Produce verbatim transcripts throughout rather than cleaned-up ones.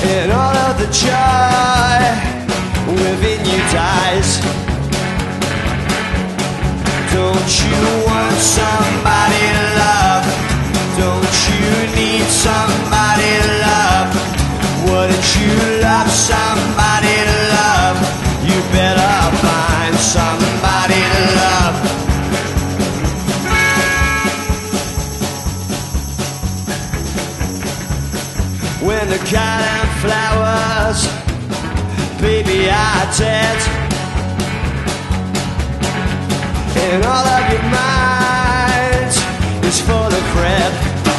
and all of the joy within you dies. Don't you want somebody to love? Don't you need somebody to love? Wouldn't you love somebody to love? You better find somebody to love. When the garden flowers, baby, are dead, and all of your mind is full of red.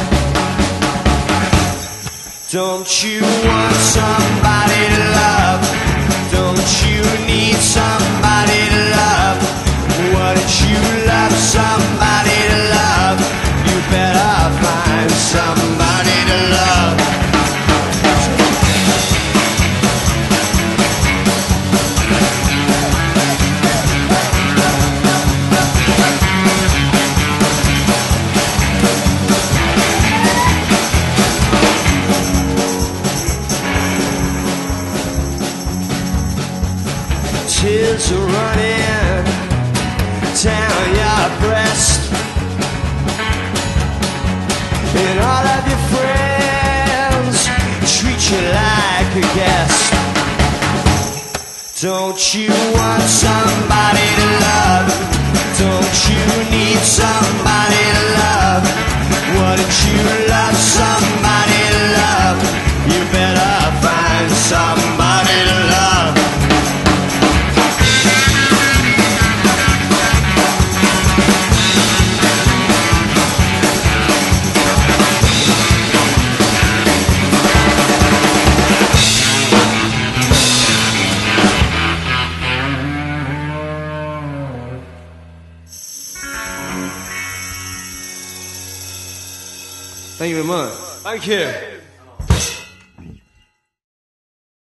Don't you want somebody to love? Don't you need somebody to love? Wouldn't you love somebody to love? You better find somebody to love. Tears are running down your breast, and all of your friends treat you like a guest. Don't you want somebody to love? Don't you need somebody to love? Wouldn't you love somebody to love? You better find somebody to love. Thank you very much. Thank you.